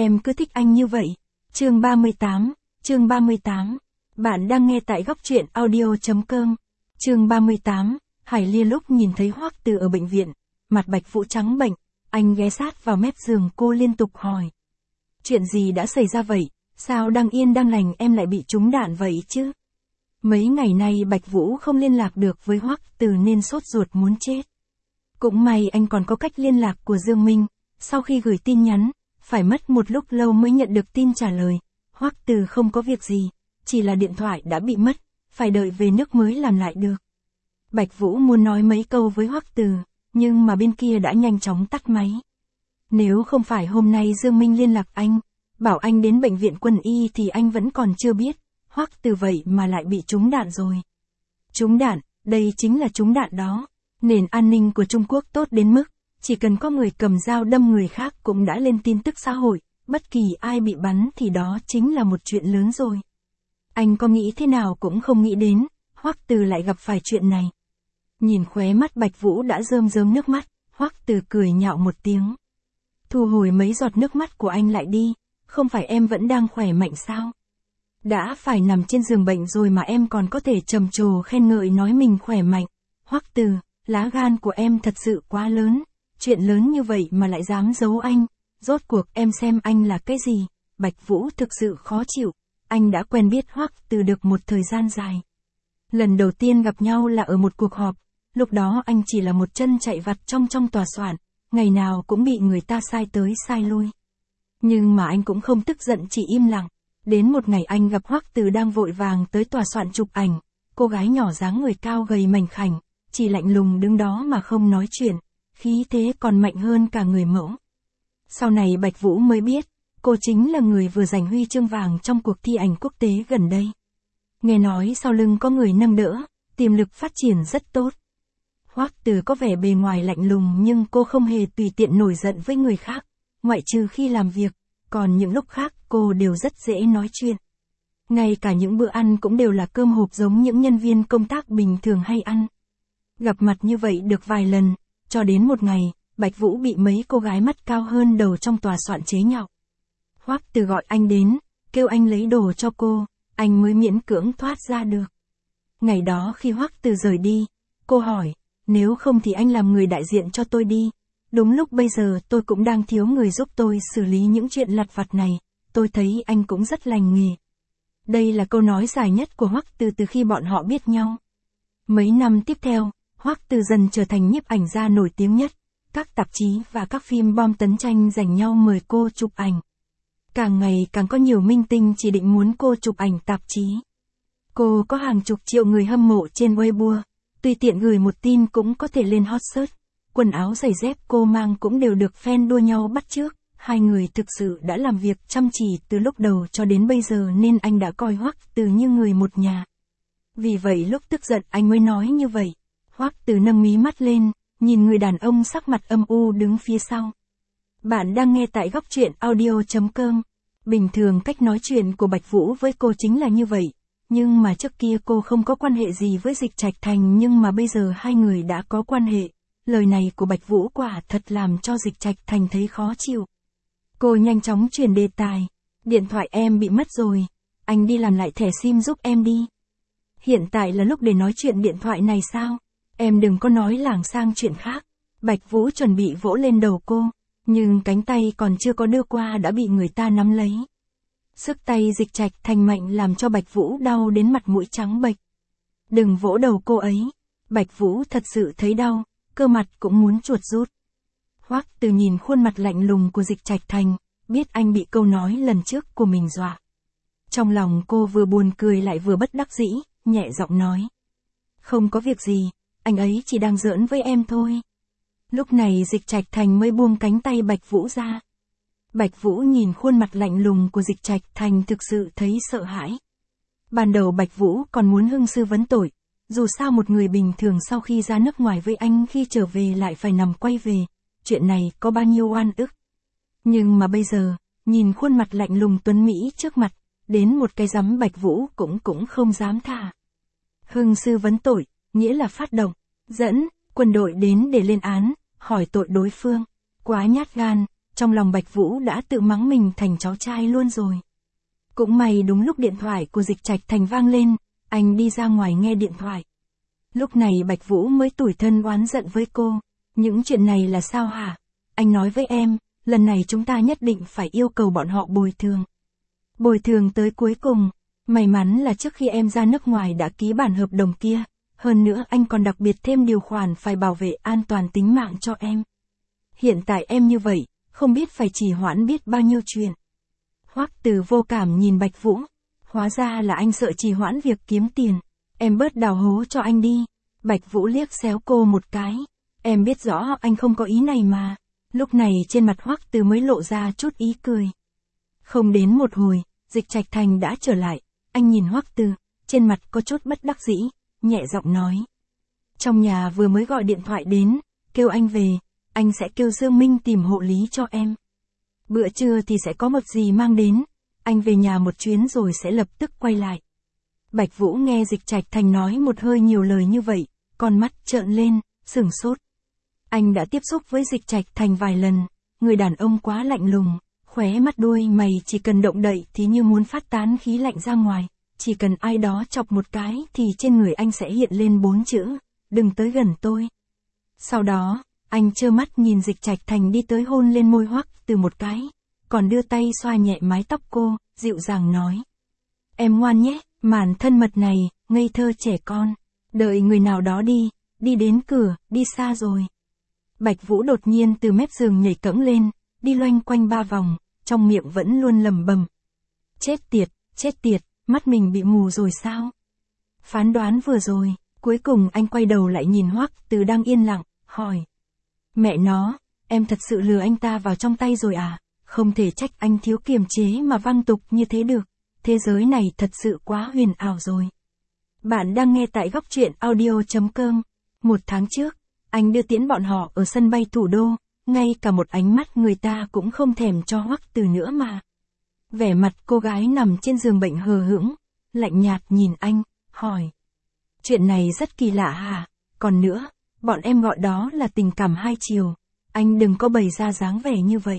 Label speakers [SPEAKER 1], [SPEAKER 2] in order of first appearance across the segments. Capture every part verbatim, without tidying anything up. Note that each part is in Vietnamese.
[SPEAKER 1] em cứ thích anh như vậy. Chương ba mươi tám, chương ba mươi tám. Bạn đang nghe tại góc truyện audio.com. Chương ba mươi tám, Hải Ly lúc nhìn thấy Hoắc Từ ở bệnh viện, mặt Bạch Vũ trắng bệch, anh ghé sát vào mép giường cô liên tục hỏi. Chuyện gì đã xảy ra vậy, sao đang yên đang lành em lại bị trúng đạn vậy chứ? Mấy ngày nay Bạch Vũ không liên lạc được với Hoắc Từ nên sốt ruột muốn chết. Cũng may anh còn có cách liên lạc của Dương Minh, sau khi gửi tin nhắn, phải mất một lúc lâu mới nhận được tin trả lời. Hoắc Từ không có việc gì, chỉ là điện thoại đã bị mất, phải đợi về nước mới làm lại được. Bạch Vũ muốn nói mấy câu với Hoắc Từ, nhưng mà bên kia đã nhanh chóng tắt máy. Nếu không phải hôm nay Dương Minh liên lạc anh, bảo anh đến bệnh viện quân y thì anh vẫn còn chưa biết, Hoắc Từ vậy mà lại bị trúng đạn rồi. Trúng đạn, đây chính là trúng đạn đó. Nền an ninh của Trung Quốc tốt đến mức, chỉ cần có người cầm dao đâm người khác cũng đã lên tin tức xã hội, bất kỳ ai bị bắn thì đó chính là một chuyện lớn rồi. Anh có nghĩ thế nào cũng không nghĩ đến, Hoắc Từ lại gặp phải chuyện này. Nhìn khóe mắt Bạch Vũ đã rơm rớm nước mắt, Hoắc Từ cười nhạo một tiếng. Thu hồi mấy giọt nước mắt của anh lại đi, không phải em vẫn đang khỏe mạnh sao? Đã phải nằm trên giường bệnh rồi mà em còn có thể trầm trồ khen ngợi nói mình khỏe mạnh. Hoắc Từ, lá gan của em thật sự quá lớn, chuyện lớn như vậy mà lại dám giấu anh, rốt cuộc em xem anh là cái gì? Bạch Vũ thực sự khó chịu, anh đã quen biết Hoắc Từ được một thời gian dài. Lần đầu tiên gặp nhau là ở một cuộc họp, lúc đó anh chỉ là một chân chạy vặt trong trong tòa soạn, ngày nào cũng bị người ta sai tới sai lui. Nhưng mà anh cũng không tức giận, chỉ im lặng. Đến một ngày anh gặp Hoắc Từ đang vội vàng tới tòa soạn chụp ảnh, cô gái nhỏ dáng người cao gầy mảnh khảnh, chỉ lạnh lùng đứng đó mà không nói chuyện, khí thế còn mạnh hơn cả người mẫu. Sau này Bạch Vũ mới biết, cô chính là người vừa giành huy chương vàng trong cuộc thi ảnh quốc tế gần đây. Nghe nói sau lưng có người nâng đỡ, tiềm lực phát triển rất tốt. Hoắc Từ có vẻ bề ngoài lạnh lùng nhưng cô không hề tùy tiện nổi giận với người khác, ngoại trừ khi làm việc, còn những lúc khác cô đều rất dễ nói chuyện. Ngay cả những bữa ăn cũng đều là cơm hộp giống những nhân viên công tác bình thường hay ăn. Gặp mặt như vậy được vài lần, cho đến một ngày, Bạch Vũ bị mấy cô gái mắt cao hơn đầu trong tòa soạn chế nhạo. Hoắc Từ gọi anh đến, kêu anh lấy đồ cho cô, anh mới miễn cưỡng thoát ra được. Ngày đó khi Hoắc Từ rời đi, cô hỏi, nếu không thì anh làm người đại diện cho tôi đi. Đúng lúc bây giờ tôi cũng đang thiếu người giúp tôi xử lý những chuyện lặt vặt này, tôi thấy anh cũng rất lành nghề. Đây là câu nói dài nhất của Hoắc Từ từ khi bọn họ biết nhau. Mấy năm tiếp theo, Hoắc Từ dần trở thành nhiếp ảnh gia nổi tiếng nhất, các tạp chí và các phim bom tấn tranh giành nhau mời cô chụp ảnh. Càng ngày càng có nhiều minh tinh chỉ định muốn cô chụp ảnh tạp chí. Cô có hàng chục triệu người hâm mộ trên Weibo, tùy tiện gửi một tin cũng có thể lên hot search. Quần áo giày dép cô mang cũng đều được fan đua nhau bắt chước. Hai người thực sự đã làm việc chăm chỉ từ lúc đầu cho đến bây giờ nên anh đã coi Hoắc Từ như người một nhà. Vì vậy lúc tức giận anh mới nói như vậy. Hoắc Từ nâng mí mắt lên, nhìn người đàn ông sắc mặt âm u đứng phía sau. Bạn đang nghe tại góc truyện audio.com. Bình thường cách nói chuyện của Bạch Vũ với cô chính là như vậy. Nhưng mà trước kia cô không có quan hệ gì với Dịch Trạch Thành, nhưng mà bây giờ hai người đã có quan hệ. Lời này của Bạch Vũ quả thật làm cho Dịch Trạch Thành thấy khó chịu. Cô nhanh chóng chuyển đề tài. Điện thoại em bị mất rồi. Anh đi làm lại thẻ sim giúp em đi. Hiện tại là lúc để nói chuyện điện thoại này sao? Em đừng có nói lảng sang chuyện khác. Bạch Vũ chuẩn bị vỗ lên đầu cô, nhưng cánh tay còn chưa có đưa qua đã bị người ta nắm lấy. Sức tay Dịch Trạch Thành mạnh làm cho Bạch Vũ đau đến mặt mũi trắng bệch. Đừng vỗ đầu cô ấy. Bạch Vũ thật sự thấy đau, cơ mặt cũng muốn chuột rút. Hoắc Từ nhìn khuôn mặt lạnh lùng của Dịch Trạch Thành, biết anh bị câu nói lần trước của mình dọa. Trong lòng cô vừa buồn cười lại vừa bất đắc dĩ, nhẹ giọng nói. Không có việc gì, anh ấy chỉ đang giỡn với em thôi. Lúc này Dịch Trạch Thành mới buông cánh tay Bạch Vũ ra. Bạch Vũ nhìn khuôn mặt lạnh lùng của Dịch Trạch Thành thực sự thấy sợ hãi. Ban đầu Bạch Vũ còn muốn hưng sư vấn tội, dù sao một người bình thường sau khi ra nước ngoài với anh khi trở về lại phải nằm quay về, chuyện này có bao nhiêu oan ức. Nhưng mà bây giờ, nhìn khuôn mặt lạnh lùng tuấn Mỹ trước mặt, đến một cái giấm Bạch Vũ cũng cũng không dám thả. Hưng sư vấn tội, nghĩa là phát động, dẫn quân đội đến để lên án, hỏi tội đối phương. Quá nhát gan, Trong lòng Bạch Vũ đã tự mắng mình thành cháu trai luôn rồi. Cũng may đúng lúc điện thoại của Dịch Trạch Thành vang lên, anh đi ra ngoài nghe điện thoại. Lúc này Bạch Vũ mới tủi thân oán giận với cô. Những chuyện này là sao hả? Anh nói với em, lần này chúng ta nhất định phải yêu cầu bọn họ bồi thường. Bồi thường tới cuối cùng. May mắn là trước khi em ra nước ngoài đã ký bản hợp đồng kia. Hơn nữa anh còn đặc biệt thêm điều khoản phải bảo vệ an toàn tính mạng cho em. Hiện tại em như vậy, không biết phải trì hoãn biết bao nhiêu chuyện. Hoắc Từ vô cảm nhìn Bạch Vũ. Hóa ra là anh sợ trì hoãn việc kiếm tiền. Em bớt đào hố cho anh đi. Bạch Vũ liếc xéo cô một cái. Em biết rõ anh không có ý này mà. Lúc này trên mặt Hoắc Từ mới lộ ra chút ý cười. Không đến một hồi, Dịch Trạch Thành đã trở lại. Anh nhìn Hoắc Từ, trên mặt có chút bất đắc dĩ, nhẹ giọng nói. Trong nhà vừa mới gọi điện thoại đến, kêu anh về, anh sẽ kêu Dương Minh tìm hộ lý cho em. Bữa trưa thì sẽ có mật gì mang đến, anh về nhà một chuyến rồi sẽ lập tức quay lại. Bạch Vũ nghe Dịch Trạch Thành nói một hơi nhiều lời như vậy, con mắt trợn lên, sửng sốt. Anh đã tiếp xúc với Dịch Trạch Thành vài lần, người đàn ông quá lạnh lùng, khóe mắt đuôi mày chỉ cần động đậy thì như muốn phát tán khí lạnh ra ngoài, chỉ cần ai đó chọc một cái thì trên người anh sẽ hiện lên bốn chữ, đừng tới gần tôi. Sau đó, anh trơ mắt nhìn Dịch Trạch Thành đi tới hôn lên môi Hoắc Từ một cái, còn đưa tay xoa nhẹ mái tóc cô, dịu dàng nói. Em ngoan nhé, màn thân mật này, ngây thơ trẻ con, đợi người nào đó đi, đi đến cửa, đi xa rồi. Bạch Vũ đột nhiên từ mép giường nhảy cẫng lên, đi loanh quanh ba vòng, trong miệng vẫn luôn lẩm bẩm. Chết tiệt, chết tiệt, mắt mình bị mù rồi sao? Phán đoán vừa rồi, cuối cùng anh quay đầu lại nhìn Hoắc Từ đang yên lặng, hỏi. Mẹ nó, em thật sự lừa anh ta vào trong tay rồi à? Không thể trách anh thiếu kiềm chế mà văng tục như thế được. Thế giới này thật sự quá huyền ảo rồi. Bạn đang nghe tại góc truyện audio chấm com. Một tháng trước, anh đưa tiễn bọn họ ở sân bay thủ đô, ngay cả một ánh mắt người ta cũng không thèm cho Hoắc Từ nữa mà. Vẻ mặt cô gái nằm trên giường bệnh hờ hững, lạnh nhạt nhìn anh, hỏi. Chuyện này rất kỳ lạ hả? Còn nữa, bọn em gọi đó là tình cảm hai chiều. Anh đừng có bày ra dáng vẻ như vậy.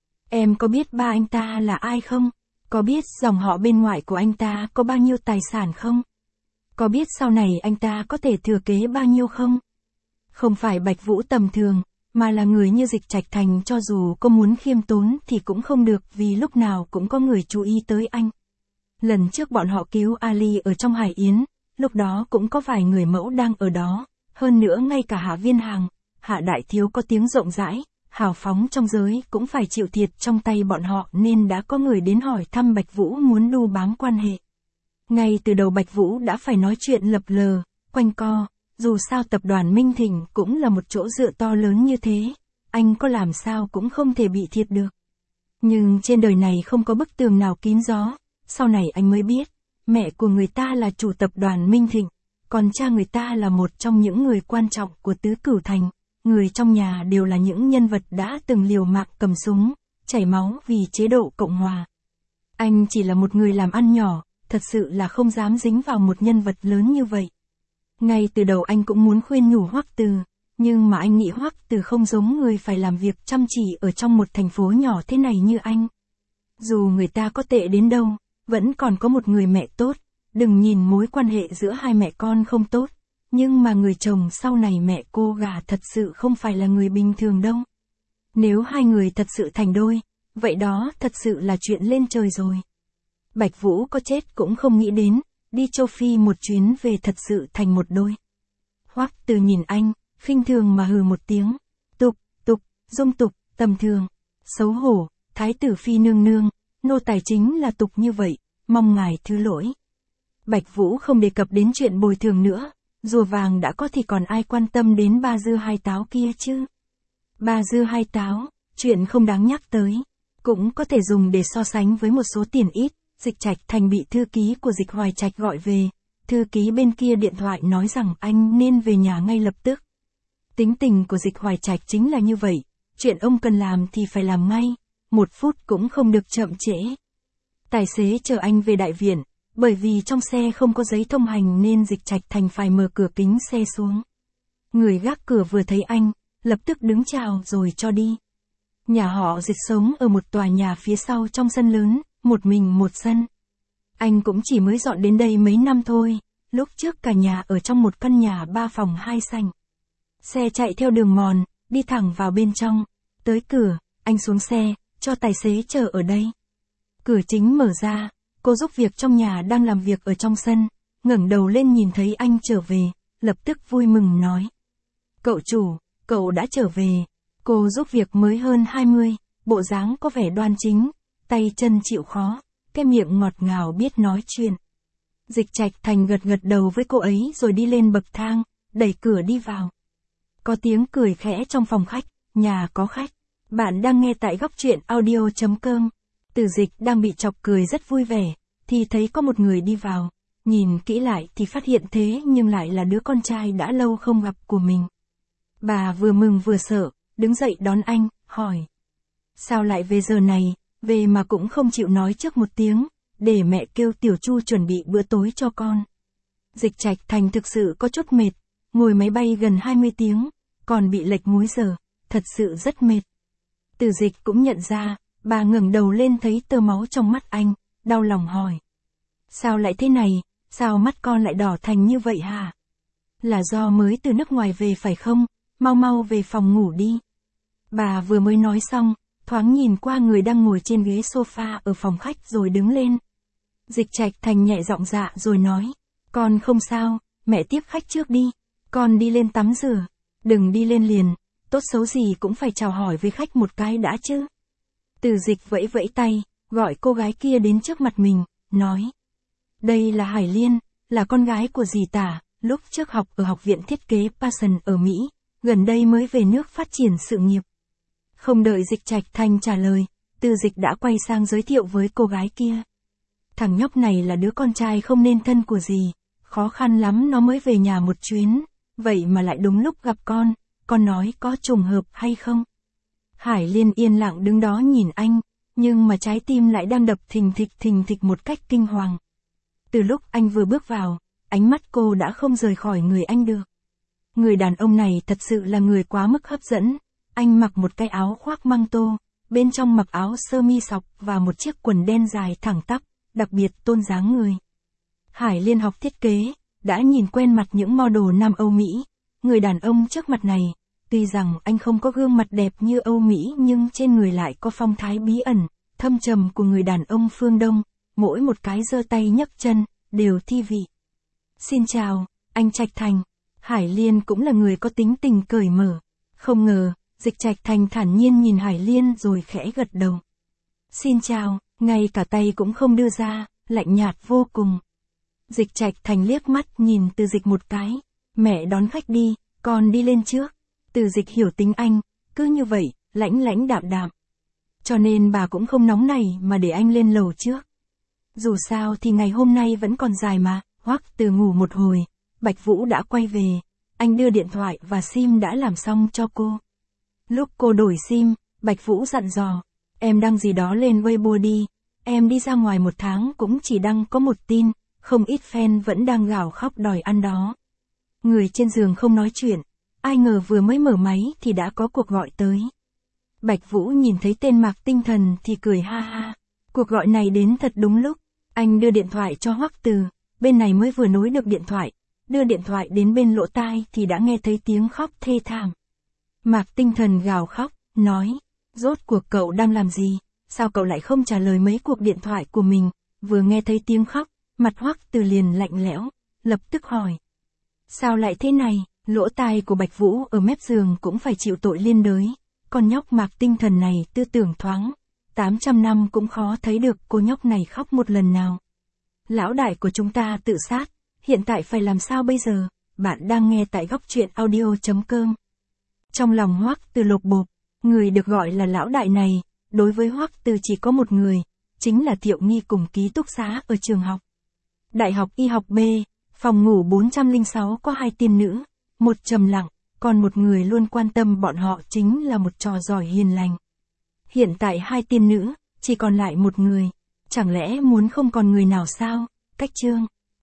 [SPEAKER 1] Em có biết ba anh ta là ai không? Có biết dòng họ bên ngoài của anh ta có bao nhiêu tài sản không? Có biết sau này anh ta có thể thừa kế bao nhiêu không? Không phải Bạch Vũ tầm thường, mà là người như Dịch Trạch Thành cho dù có muốn khiêm tốn thì cũng không được vì lúc nào cũng có người chú ý tới anh. Lần trước bọn họ cứu Ali ở trong Hải Yến, lúc đó cũng có vài người mẫu đang ở đó, hơn nữa ngay cả Hạ Viên Hàng, Hạ Đại Thiếu có tiếng rộng rãi, hào phóng trong giới cũng phải chịu thiệt trong tay bọn họ nên đã có người đến hỏi thăm Bạch Vũ muốn đu bám quan hệ. Ngay từ đầu Bạch Vũ đã phải nói chuyện lập lờ, quanh co, dù sao tập đoàn Minh Thịnh cũng là một chỗ dựa to lớn như thế, anh có làm sao cũng không thể bị thiệt được. Nhưng trên đời này không có bức tường nào kín gió, sau này anh mới biết, mẹ của người ta là chủ tập đoàn Minh Thịnh, còn cha người ta là một trong những người quan trọng của Tứ Cửu Thành, người trong nhà đều là những nhân vật đã từng liều mạng cầm súng, chảy máu vì chế độ Cộng Hòa. Anh chỉ là một người làm ăn nhỏ, thật sự là không dám dính vào một nhân vật lớn như vậy. Ngay từ đầu anh cũng muốn khuyên nhủ Hoắc Từ, nhưng mà anh nghĩ Hoắc Từ không giống người phải làm việc chăm chỉ ở trong một thành phố nhỏ thế này như anh. Dù người ta có tệ đến đâu, vẫn còn có một người mẹ tốt, đừng nhìn mối quan hệ giữa hai mẹ con không tốt, nhưng mà người chồng sau này mẹ cô gả thật sự không phải là người bình thường đâu. Nếu hai người thật sự thành đôi, vậy đó thật sự là chuyện lên trời rồi. Bạch Vũ có chết cũng không nghĩ đến, đi châu Phi một chuyến về thật sự thành một đôi. Hoắc Từ nhìn anh, khinh thường mà hừ một tiếng, tục, tục, dung tục, tầm thường, xấu hổ, thái tử phi nương nương, nô tài chính là tục như vậy, mong ngài thứ lỗi. Bạch Vũ không đề cập đến chuyện bồi thường nữa, rùa vàng đã có thì còn ai quan tâm đến ba dưa hai táo kia chứ. Ba dưa hai táo, chuyện không đáng nhắc tới, cũng có thể dùng để so sánh với một số tiền ít. Dịch Trạch Thành bị thư ký của Dịch Hoài Trạch gọi về, thư ký bên kia điện thoại nói rằng anh nên về nhà ngay lập tức. Tính tình của Dịch Hoài Trạch chính là như vậy, chuyện ông cần làm thì phải làm ngay, một phút cũng không được chậm trễ. Tài xế chờ anh về đại viện, bởi vì trong xe không có giấy thông hành nên Dịch Trạch Thành phải mở cửa kính xe xuống. Người gác cửa vừa thấy anh, lập tức đứng chào rồi cho đi. Nhà họ Dịch sống ở một tòa nhà phía sau trong sân lớn, một mình một sân. Anh cũng chỉ mới dọn đến đây mấy năm thôi, lúc trước cả nhà ở trong một căn nhà ba phòng hai sảnh. Xe chạy theo đường mòn, đi thẳng vào bên trong. Tới cửa, anh xuống xe, cho tài xế chờ ở đây. Cửa chính mở ra, cô giúp việc trong nhà đang làm việc ở trong sân, ngẩng đầu lên nhìn thấy anh trở về, lập tức vui mừng nói. Cậu chủ, cậu đã trở về. Cô giúp việc mới hơn hai mươi, bộ dáng có vẻ đoan chính, tay chân chịu khó, cái miệng ngọt ngào biết nói chuyện. Dịch Trạch Thành gật gật đầu với cô ấy rồi đi lên bậc thang, đẩy cửa đi vào. Có tiếng cười khẽ trong phòng khách, nhà có khách. Bạn đang nghe tại góc truyện audio chấm com. Từ Dịch đang bị chọc cười rất vui vẻ, thì thấy có một người đi vào. Nhìn kỹ lại thì phát hiện thế nhưng lại là đứa con trai đã lâu không gặp của mình. Bà vừa mừng vừa sợ, đứng dậy đón anh, hỏi. Sao lại về giờ này, về mà cũng không chịu nói trước một tiếng, để mẹ kêu Tiểu Chu chuẩn bị bữa tối cho con. Dịch Trạch Thành thực sự có chút mệt, ngồi máy bay gần hai mươi tiếng, còn bị lệch múi giờ, thật sự rất mệt. Từ Dịch cũng nhận ra, bà ngẩng đầu lên thấy tơ máu trong mắt anh, đau lòng hỏi. Sao lại thế này, sao mắt con lại đỏ thành như vậy hả? Là do mới từ nước ngoài về phải không, mau mau về phòng ngủ đi. Bà vừa mới nói xong, thoáng nhìn qua người đang ngồi trên ghế sofa ở phòng khách rồi đứng lên. Dịch Trạch Thành nhẹ giọng dạ rồi nói, con không sao, mẹ tiếp khách trước đi, con đi lên tắm rửa, đừng đi lên liền, tốt xấu gì cũng phải chào hỏi với khách một cái đã chứ. Từ Dịch vẫy vẫy tay, gọi cô gái kia đến trước mặt mình, nói. Đây là Hải Liên, là con gái của dì Tả, lúc trước học ở học viện thiết kế Passion ở Mỹ, gần đây mới về nước phát triển sự nghiệp. Không đợi Dịch Trạch Thành trả lời, Từ Dịch đã quay sang giới thiệu với cô gái kia. Thằng nhóc này là đứa con trai không nên thân của dì, khó khăn lắm nó mới về nhà một chuyến, vậy mà lại đúng lúc gặp con, con nói có trùng hợp hay không? Hải Liên yên lặng đứng đó nhìn anh, nhưng mà trái tim lại đang đập thình thịch thình thịch một cách kinh hoàng. Từ lúc anh vừa bước vào, ánh mắt cô đã không rời khỏi người anh được. Người đàn ông này thật sự là người quá mức hấp dẫn. Anh mặc một cái áo khoác măng tô, bên trong mặc áo sơ mi sọc và một chiếc quần đen dài thẳng tắp, đặc biệt tôn dáng người. Hải Liên học thiết kế, đã nhìn quen mặt những model Nam Âu Mỹ. Người đàn ông trước mặt này, tuy rằng anh không có gương mặt đẹp như Âu Mỹ nhưng trên người lại có phong thái bí ẩn, thâm trầm của người đàn ông phương Đông, mỗi một cái giơ tay nhấc chân, đều thi vị. Xin chào, anh Trạch Thành. Hải Liên cũng là người có tính tình cởi mở. Không ngờ, Dịch Trạch Thành thản nhiên nhìn Hải Liên rồi khẽ gật đầu. Xin chào, ngay cả tay cũng không đưa ra, lạnh nhạt vô cùng. Dịch Trạch Thành liếc mắt nhìn Từ Dịch một cái. Mẹ đón khách đi, con đi lên trước. Từ Dịch hiểu tính anh, cứ như vậy, lãnh lãnh đạm đạm. Cho nên bà cũng không nóng này mà để anh lên lầu trước. Dù sao thì ngày hôm nay vẫn còn dài mà. Hoắc Từ ngủ một hồi, Bạch Vũ đã quay về. Anh đưa điện thoại và sim đã làm xong cho cô. Lúc cô đổi sim, Bạch Vũ dặn dò, em đăng gì đó lên Weibo đi, em đi ra ngoài một tháng cũng chỉ đăng có một tin, không ít fan vẫn đang gào khóc đòi ăn đó. Người trên giường không nói chuyện, ai ngờ vừa mới mở máy thì đã có cuộc gọi tới. Bạch Vũ nhìn thấy tên Mạc Tinh Thần thì cười ha ha, cuộc gọi này đến thật đúng lúc, anh đưa điện thoại cho Hoắc Từ, bên này mới vừa nối được điện thoại, đưa điện thoại đến bên lỗ tai thì đã nghe thấy tiếng khóc thê thảm. Mạc Tinh Thần gào khóc, nói, rốt cuộc cậu đang làm gì, sao cậu lại không trả lời mấy cuộc điện thoại của mình, vừa nghe thấy tiếng khóc, mặt Hoắc Từ liền lạnh lẽo, lập tức hỏi. Sao lại thế này, lỗ tai của Bạch Vũ ở mép giường cũng phải chịu tội liên đới, con nhóc Mạc Tinh Thần này tư tưởng thoáng, tám trăm năm cũng khó thấy được cô nhóc này khóc một lần nào. Lão đại của chúng ta tự sát, hiện tại phải làm sao bây giờ, bạn đang nghe tại góc truyện audio chấm com. Trong lòng Hoắc Từ lột bột, người được gọi là lão đại này, đối với Hoắc Từ chỉ có một người, chính là Thiệu Nghi cùng ký túc xá ở trường học. Đại học Y học B, phòng ngủ bốn trăm lẻ sáu có hai tiên nữ, một trầm lặng, còn một người luôn quan tâm bọn họ chính là một trò giỏi hiền lành. Hiện tại hai tiên nữ, chỉ còn lại một người, chẳng lẽ muốn không còn người nào sao, cách chương.